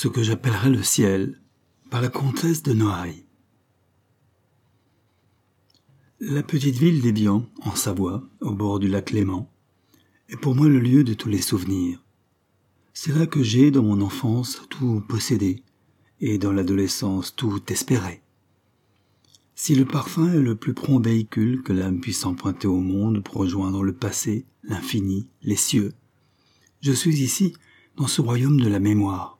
Ce que j'appellerais le ciel, par la comtesse de Noailles. La petite ville d'Évian, en Savoie, au bord du lac Léman, est pour moi le lieu de tous les souvenirs. C'est là que j'ai, dans mon enfance, tout possédé, et dans l'adolescence, tout espéré. Si le parfum est le plus prompt véhicule que l'âme puisse emprunter au monde pour rejoindre le passé, l'infini, les cieux, je suis ici, dans ce royaume de la mémoire.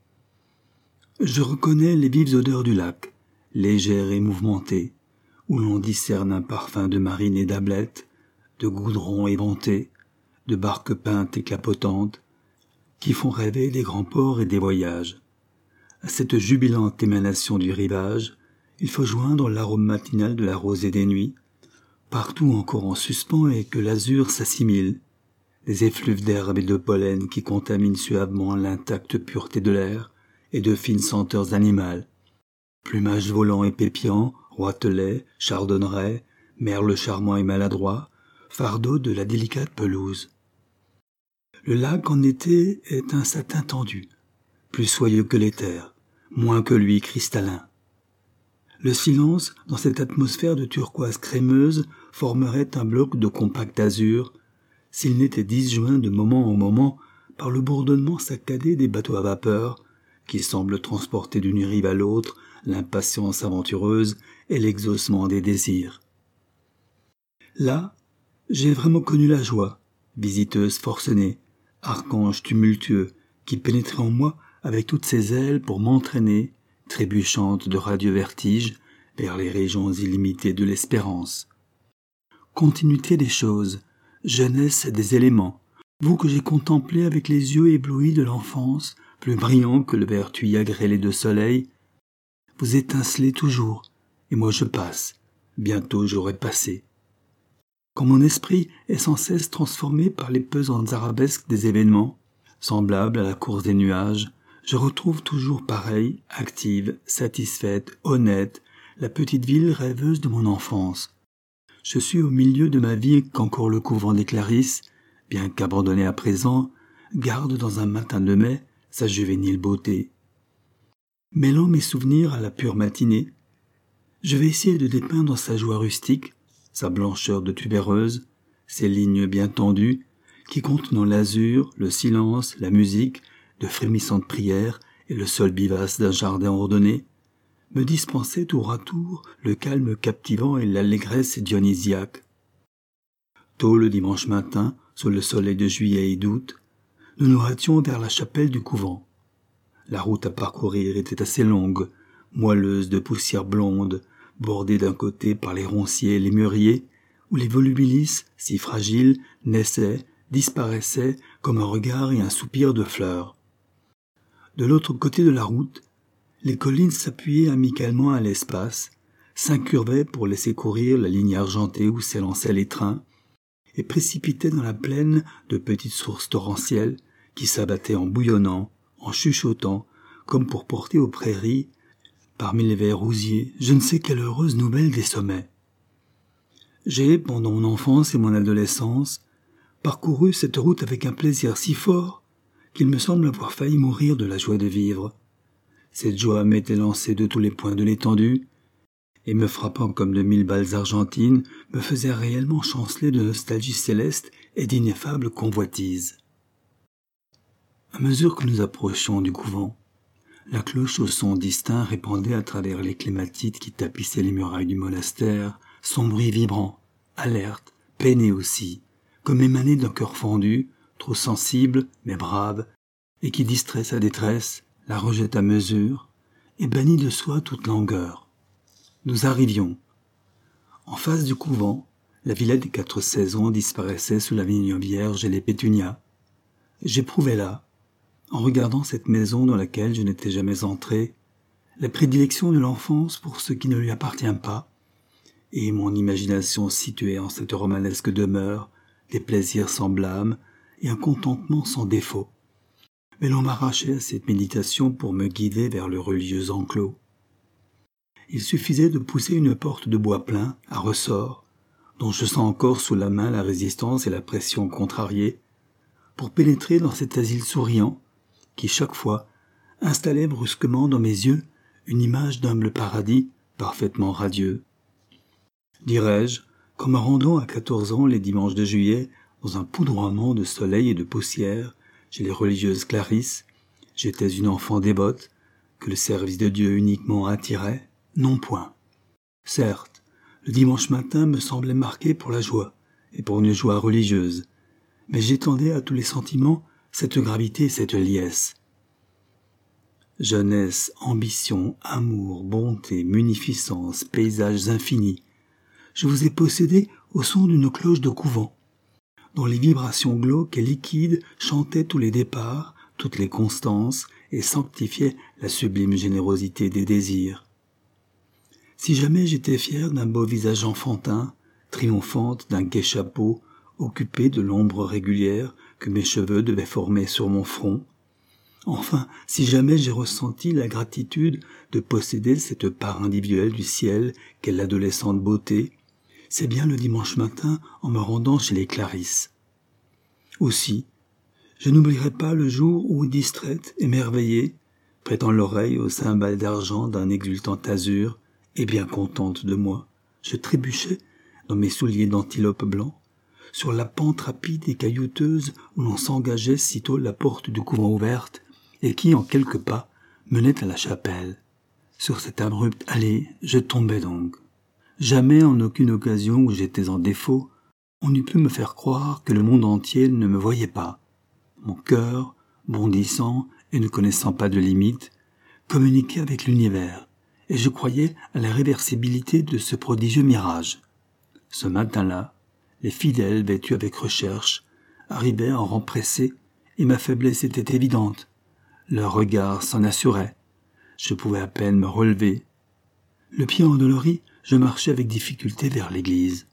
Je reconnais les vives odeurs du lac, légères et mouvementées, où l'on discerne un parfum de marine et d'ablette, de goudron éventé, de barques peintes et clapotantes, qui font rêver des grands ports et des voyages. À cette jubilante émanation du rivage, il faut joindre l'arôme matinal de la rosée des nuits, partout encore en suspens et que l'azur s'assimile, des effluves d'herbe et de pollen qui contaminent suavement l'intacte pureté de l'air, et de fines senteurs animales, plumage volant et pépiant, roitelet, chardonneret, merle charmant et maladroit, fardeau de la délicate pelouse. Le lac en été est un satin tendu, plus soyeux que l'éther, moins que lui cristallin. Le silence, dans cette atmosphère de turquoise crémeuse, formerait un bloc de compact azur, s'il n'était disjoint de moment en moment par le bourdonnement saccadé des bateaux à vapeur, qui semblent transporter d'une rive à l'autre l'impatience aventureuse et l'exaucement des désirs. Là, j'ai vraiment connu la joie, visiteuse forcenée, archange tumultueux, qui pénétrait en moi avec toutes ses ailes pour m'entraîner, trébuchante de radieux vertiges, vers les régions illimitées de l'espérance. Continuité des choses, jeunesse des éléments, vous que j'ai contemplé avec les yeux éblouis de l'enfance, plus brillants que le vert tuyau grêlé de soleil, vous étincelez toujours, et moi je passe, bientôt j'aurai passé. Quand mon esprit est sans cesse transformé par les pesantes arabesques des événements, semblables à la course des nuages, je retrouve toujours pareille, active, satisfaite, honnête, la petite ville rêveuse de mon enfance. Je suis au milieu de ma vie qu'encore le couvent des Clarisses, bien qu'abandonné à présent, garde dans un matin de mai sa juvénile beauté. Mêlant mes souvenirs à la pure matinée, je vais essayer de dépeindre sa joie rustique, sa blancheur de tubéreuse, ses lignes bien tendues, qui contenant l'azur, le silence, la musique, de frémissantes prières et le sol vivace d'un jardin ordonné, me dispensaient tour à tour le calme captivant et l'allégresse dionysiaque. Tôt le dimanche matin, sous le soleil de juillet et d'août, nous nous hâtions vers la chapelle du couvent. La route à parcourir était assez longue, moelleuse de poussière blonde, bordée d'un côté par les ronciers et les mûriers, où les volubilis, si fragiles, naissaient, disparaissaient comme un regard et un soupir de fleurs. De l'autre côté de la route, les collines s'appuyaient amicalement à l'espace, s'incurvaient pour laisser courir la ligne argentée où s'élançaient les trains, et précipitaient dans la plaine de petites sources torrentielles qui s'abattaient en bouillonnant, en chuchotant, comme pour porter aux prairies, parmi les verts rousiers, je ne sais quelle heureuse nouvelle des sommets. J'ai, pendant mon enfance et mon adolescence, parcouru cette route avec un plaisir si fort qu'il me semble avoir failli mourir de la joie de vivre. Cette joie m'était lancée de tous les points de l'étendue, et me frappant comme de 1000 balles argentines, me faisait réellement chanceler de nostalgie céleste et d'ineffables convoitises. À mesure que nous approchions du couvent, la cloche au son distinct répandait à travers les clématites qui tapissaient les murailles du monastère, son bruit vibrant, alerte, peiné aussi, comme émané d'un cœur fendu, trop sensible mais brave, et qui distrait sa détresse, la rejette à mesure, et bannit de soi toute langueur. Nous arrivions. En face du couvent, la villa des 4 saisons disparaissait sous la vigne vierge et les pétunias. J'éprouvais là, en regardant cette maison dans laquelle je n'étais jamais entré, la prédilection de l'enfance pour ce qui ne lui appartient pas, et mon imagination située en cette romanesque demeure, des plaisirs sans blâme et un contentement sans défaut. Mais l'on m'arrachait à cette méditation pour me guider vers le religieux enclos. Il suffisait de pousser une porte de bois plein, à ressort, dont je sens encore sous la main la résistance et la pression contrariée, pour pénétrer dans cet asile souriant, qui chaque fois installait brusquement dans mes yeux une image d'humble paradis parfaitement radieux. Dirais-je qu'en me rendant à 14 ans les dimanches de juillet, dans un poudroiement de soleil et de poussière, chez les religieuses Clarisses, j'étais une enfant dévote, que le service de Dieu uniquement attirait? Non point. Certes, le dimanche matin me semblait marqué pour la joie, et pour une joie religieuse, mais j'étendais à tous les sentiments cette gravité et cette liesse. Jeunesse, ambition, amour, bonté, munificence, paysages infinis, je vous ai possédé au son d'une cloche de couvent, dont les vibrations glauques et liquides chantaient tous les départs, toutes les constances, et sanctifiaient la sublime générosité des désirs. Si jamais j'étais fier d'un beau visage enfantin, triomphante d'un gai chapeau, occupé de l'ombre régulière que mes cheveux devaient former sur mon front, enfin, si jamais j'ai ressenti la gratitude de posséder cette part individuelle du ciel qu'est l'adolescente beauté, c'est bien le dimanche matin en me rendant chez les Clarisses. Aussi, je n'oublierai pas le jour où, distraite, émerveillée, prêtant l'oreille aux cymbales d'argent d'un exultant azur, et bien contente de moi, je trébuchais, dans mes souliers d'antilope blanc, sur la pente rapide et caillouteuse où l'on s'engageait sitôt la porte du couvent ouverte, et qui, en quelques pas, menait à la chapelle. Sur cette abrupte allée, je tombais donc. Jamais, en aucune occasion où j'étais en défaut, on n'eût pu me faire croire que le monde entier ne me voyait pas. Mon cœur, bondissant et ne connaissant pas de limites, communiquait avec l'univers, et je croyais à la réversibilité de ce prodigieux mirage. Ce matin-là, les fidèles, vêtus avec recherche, arrivaient en rang pressé, et ma faiblesse était évidente. Leur regard s'en assurait. Je pouvais à peine me relever. Le pied endolori, je marchais avec difficulté vers l'église.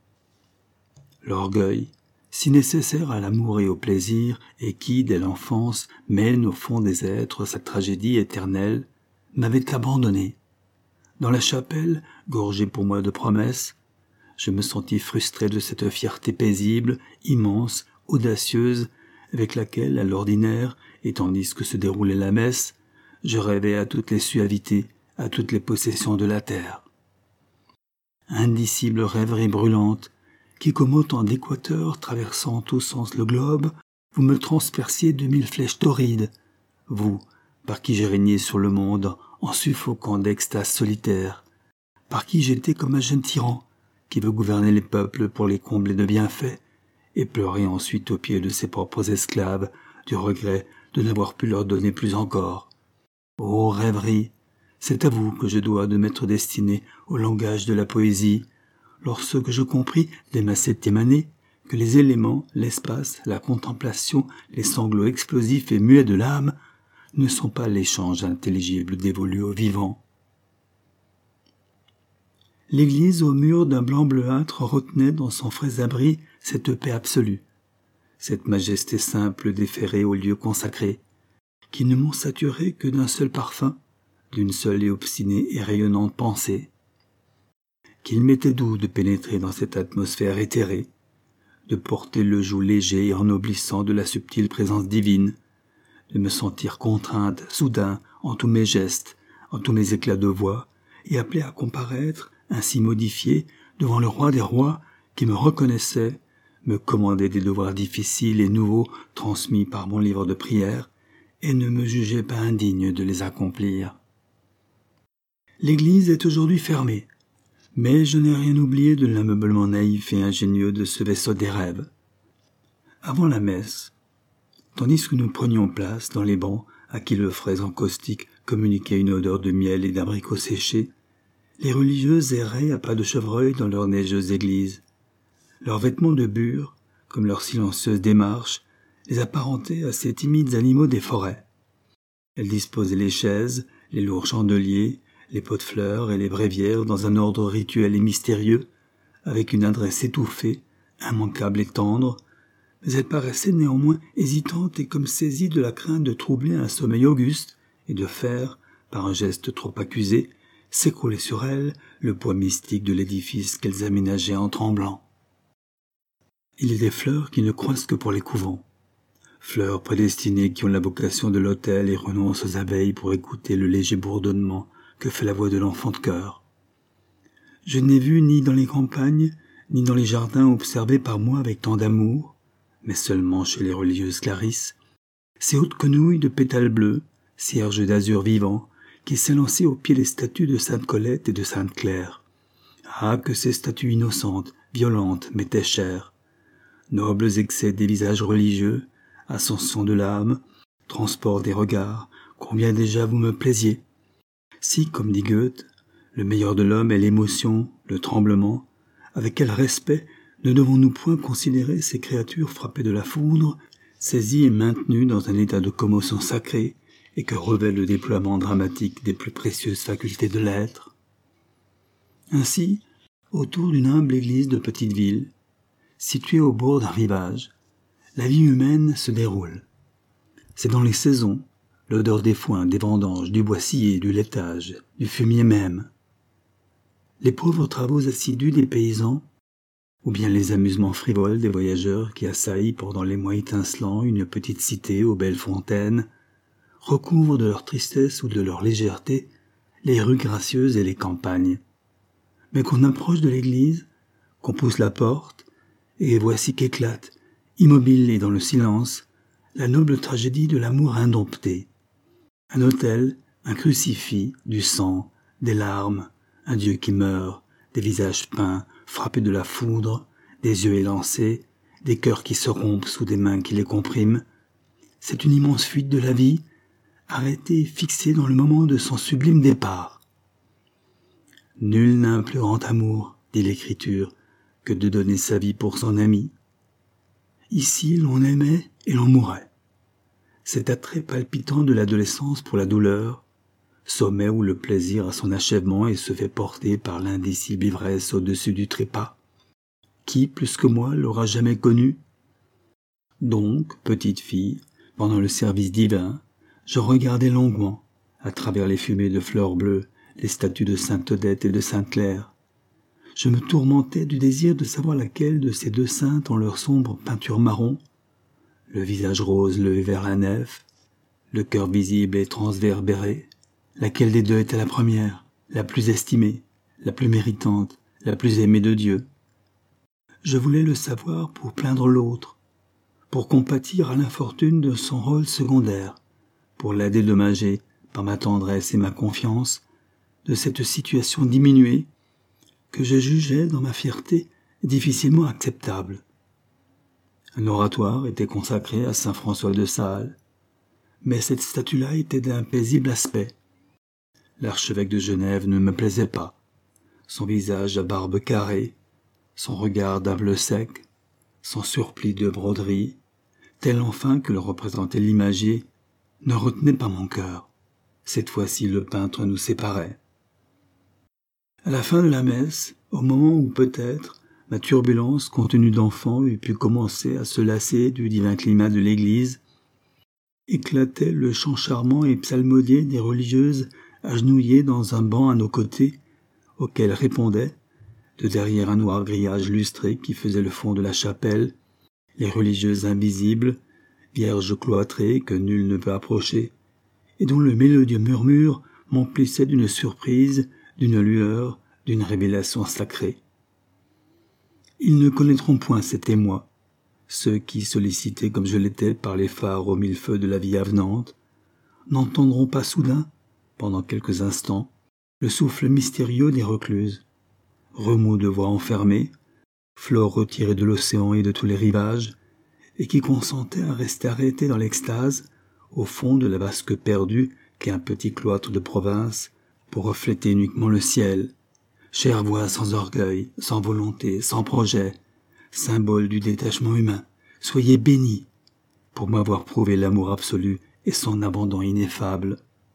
L'orgueil, si nécessaire à l'amour et au plaisir, et qui, dès l'enfance, mène au fond des êtres sa tragédie éternelle, m'avait abandonné. Dans la chapelle, gorgée pour moi de promesses, je me sentis frustré de cette fierté paisible, immense, audacieuse, avec laquelle, à l'ordinaire, et tandis que se déroulait la messe, je rêvais à toutes les suavités, à toutes les possessions de la terre. Indicible rêverie brûlante, qui comme autant d'équateurs traversant tous sens le globe, vous me transperciez de 1000 flèches torrides, vous, par qui j'ai régné sur le monde en suffoquant d'extase solitaire, par qui j'étais comme un jeune tyran, qui veut gouverner les peuples pour les combler de bienfaits, et pleurer ensuite aux pieds de ses propres esclaves du regret de n'avoir pu leur donner plus encore. Ô rêverie, c'est à vous que je dois de m'être destiné au langage de la poésie, lorsque je compris, dès ma 7e année, que les éléments, l'espace, la contemplation, les sanglots explosifs et muets de l'âme ne sont pas l'échange intelligible dévolu aux vivants. L'église au mur d'un blanc bleuâtre retenait dans son frais abri cette paix absolue, cette majesté simple déférée au lieu consacré, qui ne m'ont saturé que d'un seul parfum, d'une seule et obstinée et rayonnante pensée. Qu'il m'était doux de pénétrer dans cette atmosphère éthérée, de porter le joug léger et ennoblissant de la subtile présence divine, de me sentir contrainte, soudain, en tous mes gestes, en tous mes éclats de voix, et appelée à comparaître, ainsi modifiée, devant le roi des rois, qui me reconnaissait, me commandait des devoirs difficiles et nouveaux transmis par mon livre de prières, et ne me jugeait pas indigne de les accomplir. L'église est aujourd'hui fermée, mais je n'ai rien oublié de l'ameublement naïf et ingénieux de ce vaisseau des rêves. Avant la messe, tandis que nous prenions place dans les bancs à qui le frais encaustique communiquait une odeur de miel et d'abricots séchés, les religieuses erraient à pas de chevreuil dans leurs neigeuses églises. Leurs vêtements de bure, comme leurs silencieuses démarches, les apparentaient à ces timides animaux des forêts. Elles disposaient les chaises, les lourds chandeliers, les pots de fleurs et les bréviaires dans un ordre rituel et mystérieux, avec une adresse étouffée, immanquable et tendre, mais elles paraissaient néanmoins hésitantes et comme saisies de la crainte de troubler un sommeil auguste et de faire, par un geste trop accusé, s'écrouler sur elles le poids mystique de l'édifice qu'elles aménageaient en tremblant. Il est des fleurs qui ne croissent que pour les couvents. fleurs prédestinées qui ont la vocation de l'autel et renoncent aux abeilles pour écouter le léger bourdonnement que fait la voix de l'enfant de chœur. Je n'ai vu ni dans les campagnes, ni dans les jardins observés par moi avec tant d'amour, mais seulement chez les religieuses Clarisses, ces hautes quenouilles de pétales bleus, cierges d'azur vivant, qui s'élançaient au pied des statues de Sainte Colette et de Sainte Claire. Ah, que ces statues innocentes, violentes, m'étaient chères. Nobles excès des visages religieux, ascension de l'âme, transport des regards, combien déjà vous me plaisiez. Si, comme dit Goethe, le meilleur de l'homme est l'émotion, le tremblement, avec quel respect ne devons-nous point considérer ces créatures frappées de la foudre, saisies et maintenues dans un état de commotion sacrée, et que revêt le déploiement dramatique des plus précieuses facultés de l'être. Ainsi, autour d'une humble église de petite ville, située au bord d'un rivage, la vie humaine se déroule. C'est dans les saisons, l'odeur des foins, des vendanges, du bois scié, du laitage, du fumier même. Les pauvres travaux assidus des paysans, ou bien les amusements frivoles des voyageurs qui assaillent pendant les mois étincelants une petite cité aux belles fontaines, recouvrent de leur tristesse ou de leur légèreté les rues gracieuses et les campagnes. Mais qu'on approche de l'église, qu'on pousse la porte, et voici qu'éclate, immobile et dans le silence, la noble tragédie de l'amour indompté. Un autel, un crucifix, du sang, des larmes, un Dieu qui meurt, des visages peints, frappés de la foudre, des yeux élancés, des cœurs qui se rompent sous des mains qui les compriment. C'est une immense fuite de la vie, arrêtée et fixée dans le moment de son sublime départ. Nul n'a un plus grand amour, dit l'Écriture, que de donner sa vie pour son ami. Ici, l'on aimait et l'on mourait. Cet attrait palpitant de l'adolescence pour la douleur, sommet où le plaisir a son achèvement et se fait porter par l'indicible ivresse au-dessus du trépas. Qui, plus que moi, l'aura jamais connu? Donc, petite fille, pendant le service divin, je regardais longuement, à travers les fumées de fleurs bleues, les statues de Sainte Odette et de Sainte Claire. Je me tourmentais du désir de savoir laquelle de ces deux saintes en leur sombre peinture marron, le visage rose levé vers la nef, le cœur visible et transverbéré, laquelle des deux était la première, la plus estimée, la plus méritante, la plus aimée de Dieu. Je voulais le savoir pour plaindre l'autre, pour compatir à l'infortune de son rôle secondaire, pour la dédommager par ma tendresse et ma confiance de cette situation diminuée que je jugeais dans ma fierté difficilement acceptable. Un oratoire était consacré à saint François de Sales, mais cette statue-là était d'un paisible aspect. L'archevêque de Genève ne me plaisait pas. Son visage à barbe carrée, son regard d'un bleu sec, son surplis de broderie, tel enfin que le représentait l'imagier, ne retenait pas mon cœur. Cette fois-ci le peintre nous séparait. À la fin de la messe, au moment où peut-être ma turbulence contenue d'enfant eût pu commencer à se lasser du divin climat de l'église, éclatait le chant charmant et psalmodié des religieuses agenouillées dans un banc à nos côtés, auquel répondaient, de derrière un noir grillage lustré qui faisait le fond de la chapelle, les religieuses invisibles, vierges cloîtrées que nul ne peut approcher, et dont le mélodieux murmure m'emplissait d'une surprise, d'une lueur, d'une révélation sacrée. Ils ne connaîtront point cet émoi, ceux qui, sollicités comme je l'étais par les phares aux mille feux de la vie avenante, n'entendront pas soudain, pendant quelques instants, le souffle mystérieux des recluses, remous de voix enfermées, flore retirée de l'océan et de tous les rivages, et qui consentaient à rester arrêtés dans l'extase, au fond de la vasque perdue qu'est un petit cloître de province, pour refléter uniquement le ciel. Chère voix sans orgueil, sans volonté, sans projet, symbole du détachement humain, soyez bénis pour m'avoir prouvé l'amour absolu et son abandon ineffable.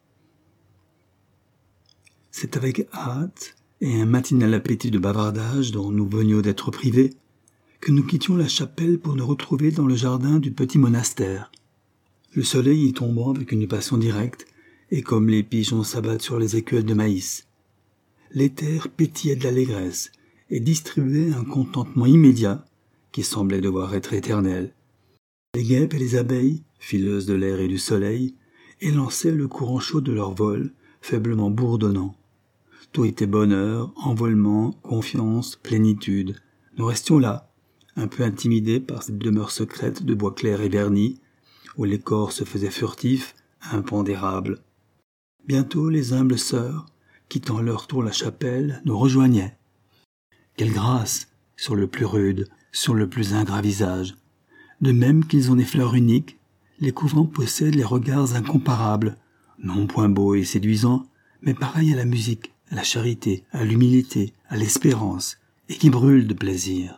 C'est avec hâte et un matinal appétit de bavardage dont nous venions d'être privés que nous quittions la chapelle pour nous retrouver dans le jardin du petit monastère. Le soleil y tombant avec une passion directe, et comme les pigeons s'abattent sur les écuelles de maïs. L'éther pétillait de l'allégresse et distribuait un contentement immédiat qui semblait devoir être éternel. Les guêpes et les abeilles, fileuses de l'air et du soleil, élançaient le courant chaud de leur vol, faiblement bourdonnant. Tout était bonheur, envolement, confiance, plénitude. Nous restions là, un peu intimidés par cette demeure secrète de bois clair et verni, où les corps se faisaient furtifs, impondérables. Bientôt les humbles sœurs, quittant leur tour la chapelle, nous rejoignaient. Quelle grâce, sur le plus rude, sur le plus ingrat visage. De même qu'ils ont des fleurs uniques, les couvents possèdent les regards incomparables, non point beaux et séduisants, mais pareils à la musique, à la charité, à l'humilité, à l'espérance, et qui brûlent de plaisir.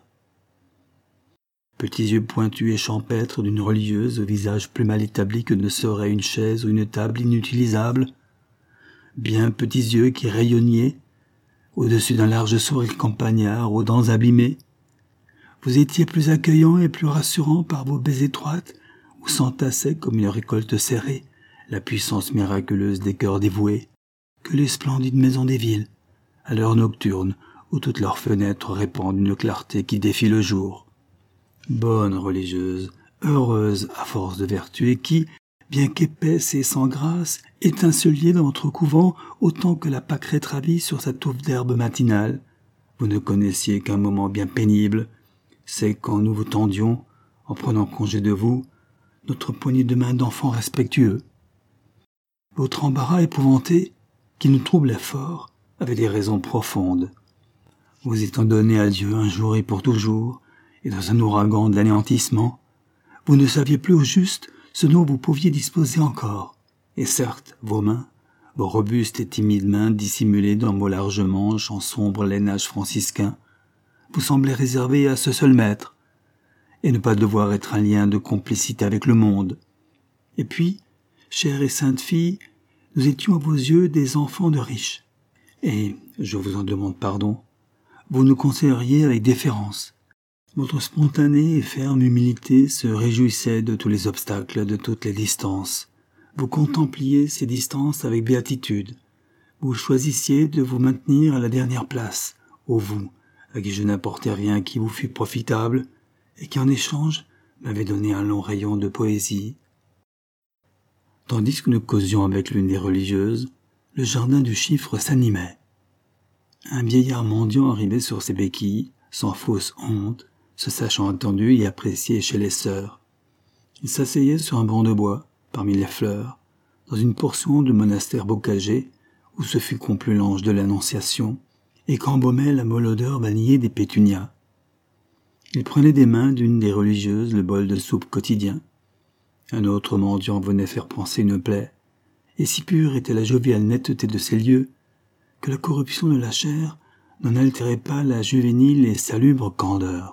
Petits yeux pointus et champêtres d'une religieuse au visage plus mal établi que ne serait une chaise ou une table inutilisable, bien petits yeux qui rayonnaient, au-dessus d'un large sourire campagnard aux dents abîmées. Vous étiez plus accueillant et plus rassurant par vos baies étroites, où s'entassait comme une récolte serrée la puissance miraculeuse des cœurs dévoués, que les splendides maisons des villes, à l'heure nocturne, où toutes leurs fenêtres répandent une clarté qui défie le jour. Bonne religieuse, heureuse à force de vertu et qui, bien qu'épaisse et sans grâce, étinceliez dans votre couvent autant que la pâquerette ravie sur sa touffe d'herbe matinale. Vous ne connaissiez qu'un moment bien pénible, c'est quand nous vous tendions, en prenant congé de vous, notre poignée de main d'enfant respectueux. Votre embarras épouvanté, qui nous troublait fort, avait des raisons profondes. Vous étant donné à Dieu un jour et pour toujours, et dans un ouragan de l'anéantissement, vous ne saviez plus au juste ce dont vous pouviez disposer encore. Et certes, vos mains, vos robustes et timides mains dissimulées dans vos larges manches en sombre lainage franciscain, vous semblaient réservées à ce seul maître, et ne pas devoir être un lien de complicité avec le monde. Et puis, chère et sainte fille, nous étions à vos yeux des enfants de riches. Et, je vous en demande pardon, vous nous conseilleriez avec déférence. Votre spontanée et ferme humilité se réjouissait de tous les obstacles, de toutes les distances. Vous contempliez ces distances avec béatitude. Vous choisissiez de vous maintenir à la dernière place, ô vous, à qui je n'apportais rien qui vous fût profitable, et qui en échange m'avait donné un long rayon de poésie. Tandis que nous causions avec l'une des religieuses, le jardin du chiffre s'animait. Un vieillard mendiant arrivait sur ses béquilles, sans fausse honte, se sachant attendu et apprécié chez les sœurs. Il s'asseyait sur un banc de bois, parmi les fleurs, dans une portion de monastère bocager, où se fut conclu l'ange de l'Annonciation, et qu'embaumait la molle odeur vanillée des pétunias. Il prenait des mains d'une des religieuses le bol de soupe quotidien. Un autre mendiant venait faire panser une plaie, et si pure était la joviale netteté de ces lieux, que la corruption de la chair n'en altérait pas la juvénile et salubre candeur.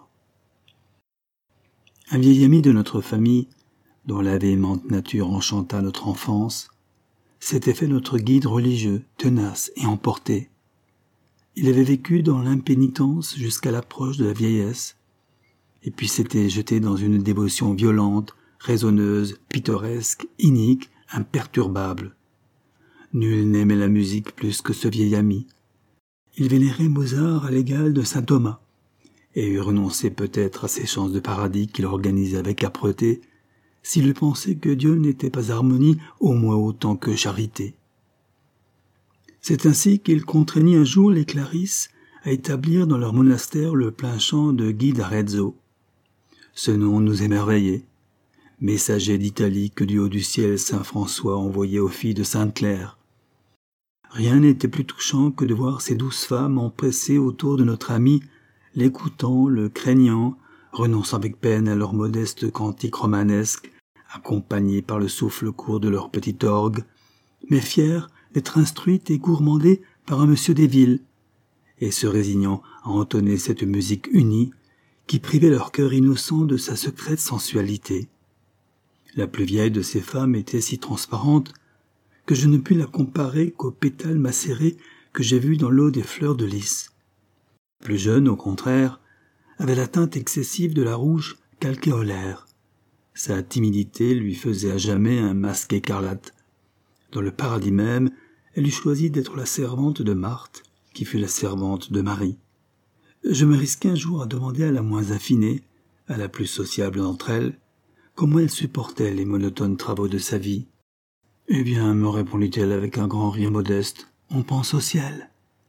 Un vieil ami de notre famille, dont la véhémente nature enchanta notre enfance, s'était fait notre guide religieux, tenace et emporté. Il avait vécu dans l'impénitence jusqu'à l'approche de la vieillesse, et puis s'était jeté dans une dévotion violente, raisonneuse, pittoresque, inique, imperturbable. Nul n'aimait la musique plus que ce vieil ami. Il vénérait Mozart à l'égal de saint Thomas, et eût renoncé peut-être à ces chants de paradis qu'il organisait avec âpreté, s'il eût pensé que Dieu n'était pas harmonie au moins autant que charité. C'est ainsi qu'il contraignit un jour les Clarisses à établir dans leur monastère le plein chant de Guy d'Arezzo. Ce nom nous émerveillait, messager d'Italie que du haut du ciel saint François envoyait aux filles de Sainte-Claire. Rien n'était plus touchant que de voir ces douces femmes empressées autour de notre ami, l'écoutant, le craignant, renonçant avec peine à leur modeste cantique romanesque, accompagnés par le souffle court de leur petit orgue, mais fiers d'être instruites et gourmandées par un monsieur des villes, et se résignant à entonner cette musique unie qui privait leur cœur innocent de sa secrète sensualité. La plus vieille de ces femmes était si transparente que je ne pus la comparer qu'aux pétales macérés que j'ai vus dans l'eau des fleurs de lys. Plus jeune, au contraire, avait la teinte excessive de la rouge calcéolaire. Sa timidité lui faisait à jamais un masque écarlate. Dans le paradis même, elle eut choisi d'être la servante de Marthe, qui fut la servante de Marie. Je me risquai un jour à demander à la moins affinée, à la plus sociable d'entre elles, comment elle supportait les monotones travaux de sa vie. « Eh bien, me répondit-elle avec un grand rire modeste, on pense au ciel. »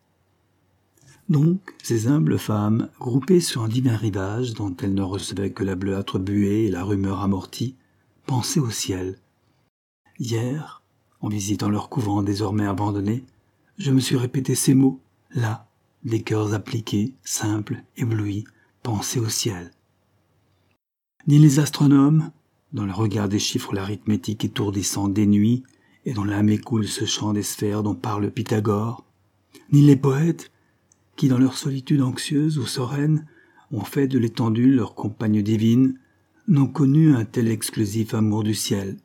Donc, ces humbles femmes, groupées sur un divin rivage dont elles ne recevaient que la bleuâtre buée et la rumeur amortie, pensaient au ciel. Hier, en visitant leur couvent désormais abandonné, je me suis répété ces mots, là, des cœurs appliqués, simples, éblouis, pensaient au ciel. Ni les astronomes, dans le regard des chiffres l'arithmétique étourdissante des nuits, et dont l'âme écoule ce chant des sphères dont parle Pythagore, ni les poètes, qui dans leur solitude anxieuse ou sereine ont fait de l'étendue leur compagne divine, n'ont connu un tel exclusif amour du ciel.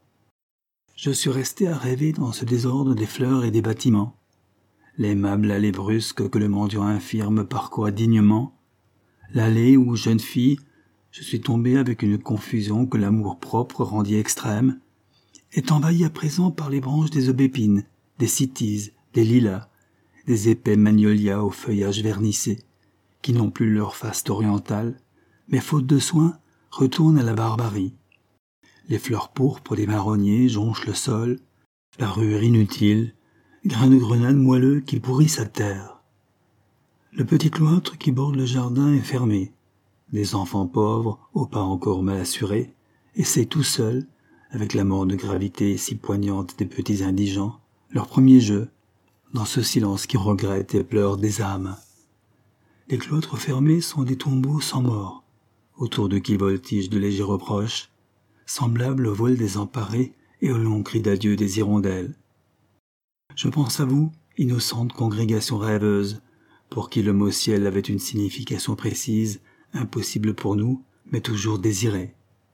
Je suis resté à rêver dans ce désordre des fleurs et des bâtiments, l'aimable allée brusque que le mendiant infirme parcourt dignement, l'allée où, jeune fille, je suis tombé avec une confusion que l'amour-propre rendit extrême, est envahie à présent par les branches des aubépines, des cytises, des lilas, des épais magnolias au feuillage vernissé, qui n'ont plus leur faste orientale, mais faute de soin, retournent à la barbarie. Les fleurs pourpres des marronniers jonchent le sol, parure inutile, grains de grenade moelleux qui pourrissent sa terre. Le petit cloître qui borde le jardin est fermé. Les enfants pauvres, aux pas encore mal assurés, essaient tout seuls, avec la mort de gravité si poignante des petits indigents, leur premier jeu, dans ce silence qui regrette et pleure des âmes. Les cloîtres fermés sont des tombeaux sans mort, autour de qui voltigent de légers reproches, semblables au vol désemparé et au long cri d'adieu des hirondelles. Je pense à vous, innocente congrégation rêveuse, pour qui le mot ciel avait une signification précise, impossible pour nous, mais toujours désirée.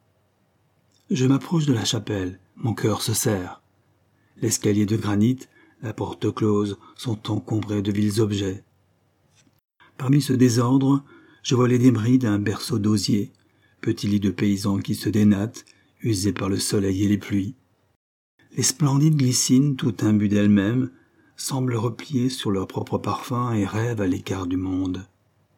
Je m'approche de la chapelle, mon cœur se serre. L'escalier de granit, la porte close, sont encombrés de vils objets. Parmi ce désordre, je vois les débris d'un berceau d'osier, petit lit de paysan qui se dénate, usé par le soleil et les pluies. Les splendides glycines, tout imbues d'elles-mêmes, semblent repliées sur leur propre parfum et rêvent à l'écart du monde.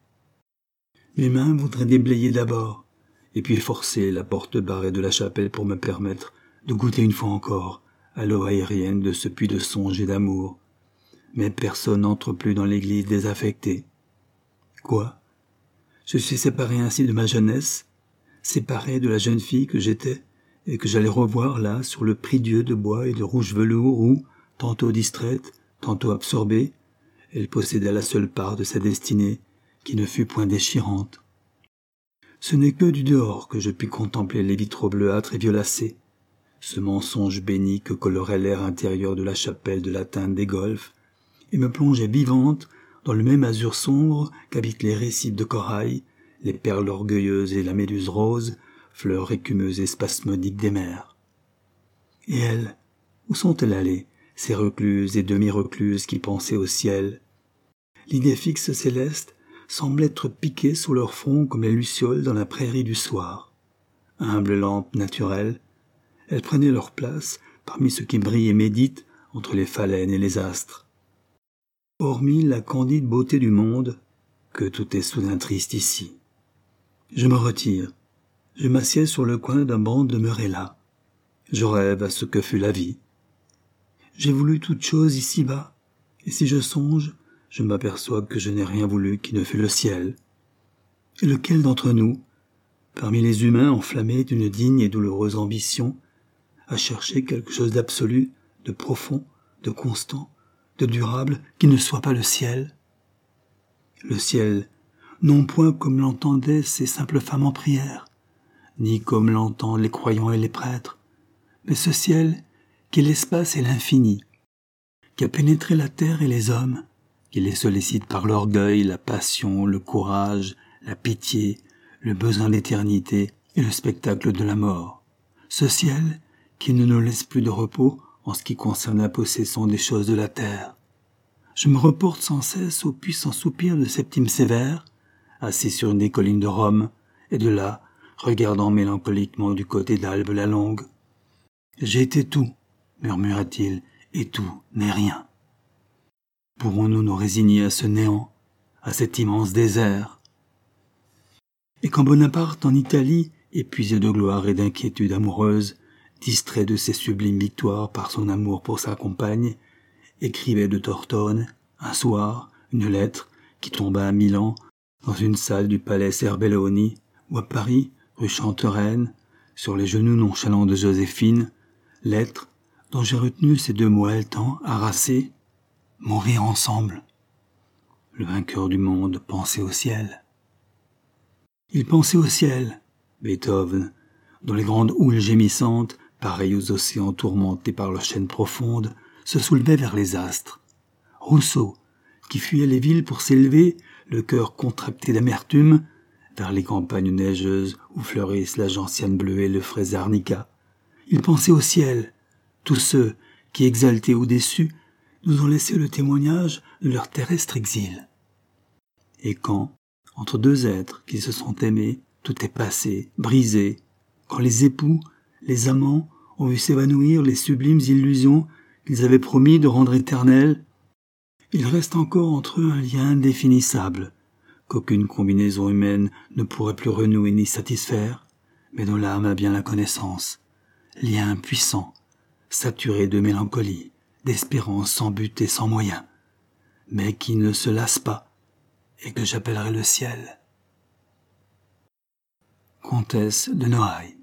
Mes mains voudraient déblayer d'abord, et puis forcer la porte barrée de la chapelle pour me permettre de goûter une fois encore à l'eau aérienne de ce puits de songe et d'amour. Mais personne n'entre plus dans l'église désaffectée. Quoi? Je suis séparé ainsi de ma jeunesse, séparé de la jeune fille que j'étais et que j'allais revoir là sur le prie-dieu de bois et de rouge velours où, tantôt distraite, tantôt absorbée, elle possédait la seule part de sa destinée qui ne fut point déchirante. Ce n'est que du dehors que je puis contempler les vitraux bleuâtres et violacés, ce mensonge béni que colorait l'air intérieur de la chapelle de la Teinte des Golfes, et me plongeait vivante dans le même azur sombre qu'habitent les récifs de corail, les perles orgueilleuses et la méduse rose, fleurs écumeuses et spasmodiques des mers. Et elles, où sont-elles allées, ces recluses et demi-recluses qui pensaient au ciel? L'idée fixe céleste semble être piquée sous leur front comme les lucioles dans la prairie du soir. Humbles lampes naturelles, elles prenaient leur place parmi ceux qui brillent et méditent entre les phalènes et les astres. Hormis la candide beauté du monde, que tout est soudain triste ici. Je me retire. Je m'assieds sur le coin d'un banc demeuré là. Je rêve à ce que fut la vie. J'ai voulu toute chose ici-bas, et si je songe, je m'aperçois que je n'ai rien voulu qui ne fût le ciel. Et lequel d'entre nous, parmi les humains enflammés d'une digne et douloureuse ambition, a cherché quelque chose d'absolu, de profond, de constant, de durable, qui ne soit pas le ciel? Le ciel, non point comme l'entendaient ces simples femmes en prière, ni comme l'entendent les croyants et les prêtres, mais ce ciel qui est l'espace et l'infini, qui a pénétré la terre et les hommes, qui les sollicite par l'orgueil, la passion, le courage, la pitié, le besoin d'éternité et le spectacle de la mort. Ce ciel qui ne nous laisse plus de repos en ce qui concerne la possession des choses de la terre. Je me reporte sans cesse au puissant soupir de Septime Sévère, assis sur une des collines de Rome, et de là, regardant mélancoliquement du côté d'Albe la Longue. « J'ai été tout, murmura-t-il, et tout n'est rien. Pourrons-nous nous résigner à ce néant, à cet immense désert ?» Et quand Bonaparte, en Italie, épuisé de gloire et d'inquiétude amoureuse, distrait de ses sublimes victoires par son amour pour sa compagne, écrivait de Tortone, un soir, une lettre qui tomba à Milan, dans une salle du palais Serbelloni, ou à Paris, rue Chantereine, sur les genoux nonchalants de Joséphine, lettre dont j'ai retenu ces deux mots haletants, harassés, mourir ensemble. Le vainqueur du monde pensait au ciel. Il pensait au ciel, Beethoven, dont les grandes houles gémissantes, pareilles aux océans tourmentés par leurs chaînes profondes, se soulevaient vers les astres. Rousseau, qui fuyait les villes pour s'élever, le cœur contracté d'amertume, vers les campagnes neigeuses où fleurissent la gentiane bleue et le frais arnica. Il pensait au ciel, tous ceux qui, exaltés ou déçus, nous ont laissé le témoignage de leur terrestre exil. Et quand, entre deux êtres qui se sont aimés, tout est passé, brisé, quand les époux, les amants, ont vu s'évanouir les sublimes illusions qu'ils avaient promis de rendre éternelles, il reste encore entre eux un lien indéfinissable, qu'aucune combinaison humaine ne pourrait plus renouer ni satisfaire, mais dont l'âme a bien la connaissance, lien puissant, saturé de mélancolie, d'espérance sans but et sans moyen, mais qui ne se lasse pas, et que j'appellerai le ciel. Comtesse de Noailles.